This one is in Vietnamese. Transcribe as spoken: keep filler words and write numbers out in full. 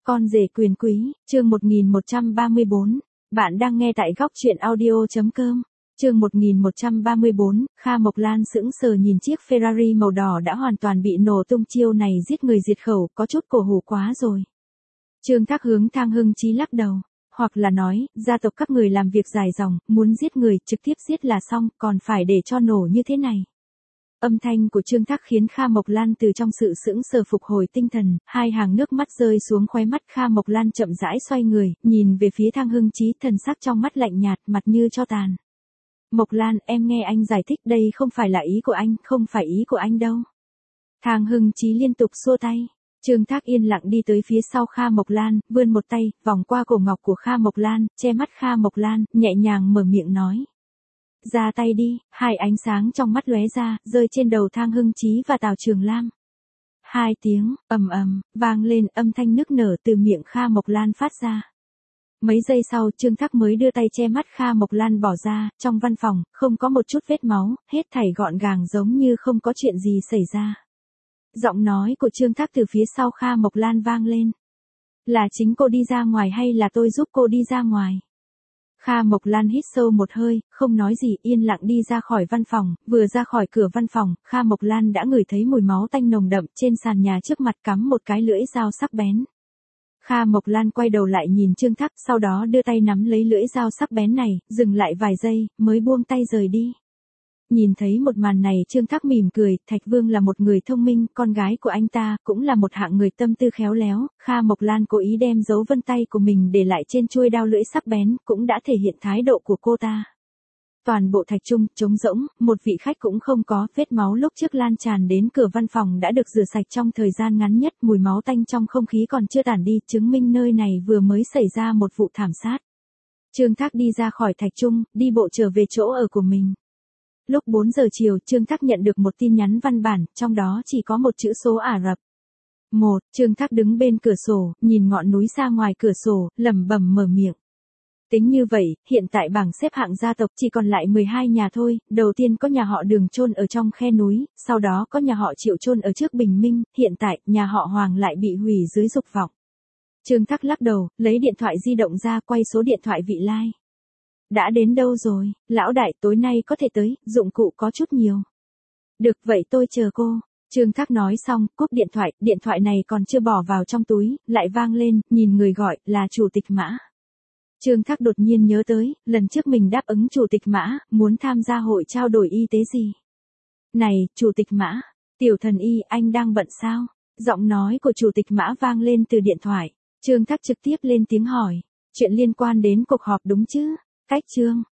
Con rể quyền quý, chương một nghìn một trăm ba mươi bốn. Bạn đang nghe tại góc truyện audio.com. Chương một nghìn một trăm ba mươi bốn, Kha Mộc Lan sững sờ nhìn chiếc Ferrari màu đỏ đã hoàn toàn bị nổ tung, chiêu này giết người diệt khẩu, có chút cổ hủ quá rồi. Trương Thác hướng Thang Hưng Chí lắc đầu, hoặc là nói, gia tộc các người làm việc dài dòng, muốn giết người, trực tiếp giết là xong, còn phải để cho nổ như thế này. Âm thanh của Trương Thác khiến Kha Mộc Lan từ trong sự sững sờ phục hồi tinh thần, hai hàng nước mắt rơi xuống khóe mắt. Kha Mộc Lan chậm rãi xoay người, nhìn về phía Thang Hưng Chí, thần sắc trong mắt lạnh nhạt, mặt như tro tàn. Mộc Lan, em nghe anh giải thích, đây không phải là ý của anh, không phải ý của anh đâu. Thang Hưng Chí liên tục xua tay. Trương Thác yên lặng đi tới phía sau Kha Mộc Lan, vươn một tay, vòng qua cổ ngọc của Kha Mộc Lan, che mắt Kha Mộc Lan, nhẹ nhàng mở miệng nói. Ra tay đi, hai ánh sáng trong mắt lóe ra, rơi trên đầu Thang Hưng Chí và Tào Trường Lam. Hai tiếng, ầm ầm, vang lên, âm thanh nức nở từ miệng Kha Mộc Lan phát ra. Mấy giây sau, Trương Thác mới đưa tay che mắt Kha Mộc Lan bỏ ra, trong văn phòng, không có một chút vết máu, hết thảy gọn gàng giống như không có chuyện gì xảy ra. Giọng nói của Trương Thác từ phía sau Kha Mộc Lan vang lên. Là chính cô đi ra ngoài hay là tôi giúp cô đi ra ngoài? Kha Mộc Lan hít sâu một hơi, không nói gì, yên lặng đi ra khỏi văn phòng. Vừa ra khỏi cửa văn phòng, Kha Mộc Lan đã ngửi thấy mùi máu tanh nồng đậm, trên sàn nhà trước mặt cắm một cái lưỡi dao sắc bén. Kha Mộc Lan quay đầu lại nhìn Trương Thác, sau đó đưa tay nắm lấy lưỡi dao sắc bén này, dừng lại vài giây, mới buông tay rời đi. Nhìn thấy một màn này, Trương Thác mỉm cười, Thạch Vương là một người thông minh, con gái của anh ta cũng là một hạng người tâm tư khéo léo. Kha Mộc Lan cố ý đem dấu vân tay của mình để lại trên chuôi đao lưỡi sắc bén, cũng đã thể hiện thái độ của cô ta. Toàn bộ thạch trung, trống rỗng, một vị khách cũng không có, vết máu lúc trước lan tràn đến cửa văn phòng đã được rửa sạch trong thời gian ngắn nhất, mùi máu tanh trong không khí còn chưa tản đi, chứng minh nơi này vừa mới xảy ra một vụ thảm sát. Trương Thác đi ra khỏi thạch trung, đi bộ trở về chỗ ở của mình. Lúc bốn giờ chiều, Trương Thác nhận được một tin nhắn văn bản, trong đó chỉ có một chữ số Ả Rập. Một, Trương Thác đứng bên cửa sổ, nhìn ngọn núi xa ngoài cửa sổ, lẩm bẩm mở miệng. Tính như vậy, hiện tại bảng xếp hạng gia tộc chỉ còn lại mười hai nhà thôi, đầu tiên có nhà họ Đường chôn ở trong khe núi, sau đó có nhà họ Triệu chôn ở trước bình minh, hiện tại, nhà họ Hoàng lại bị hủy dưới dục vọng. Trương Thác lắc đầu, lấy điện thoại di động ra, quay số điện thoại vị lai. Đã đến đâu rồi, lão đại, tối nay có thể tới, dụng cụ có chút nhiều. Được, vậy tôi chờ cô. Trương Thác nói xong, cúp điện thoại, điện thoại này còn chưa bỏ vào trong túi, lại vang lên, nhìn người gọi, là Chủ tịch Mã. Trương Thác đột nhiên nhớ tới, lần trước mình đáp ứng Chủ tịch Mã, muốn tham gia hội trao đổi y tế gì. Này, Chủ tịch Mã, tiểu thần y, anh đang bận sao? Giọng nói của Chủ tịch Mã vang lên từ điện thoại. Trương Thác trực tiếp lên tiếng hỏi, chuyện liên quan đến cuộc họp đúng chứ? Cách Trương,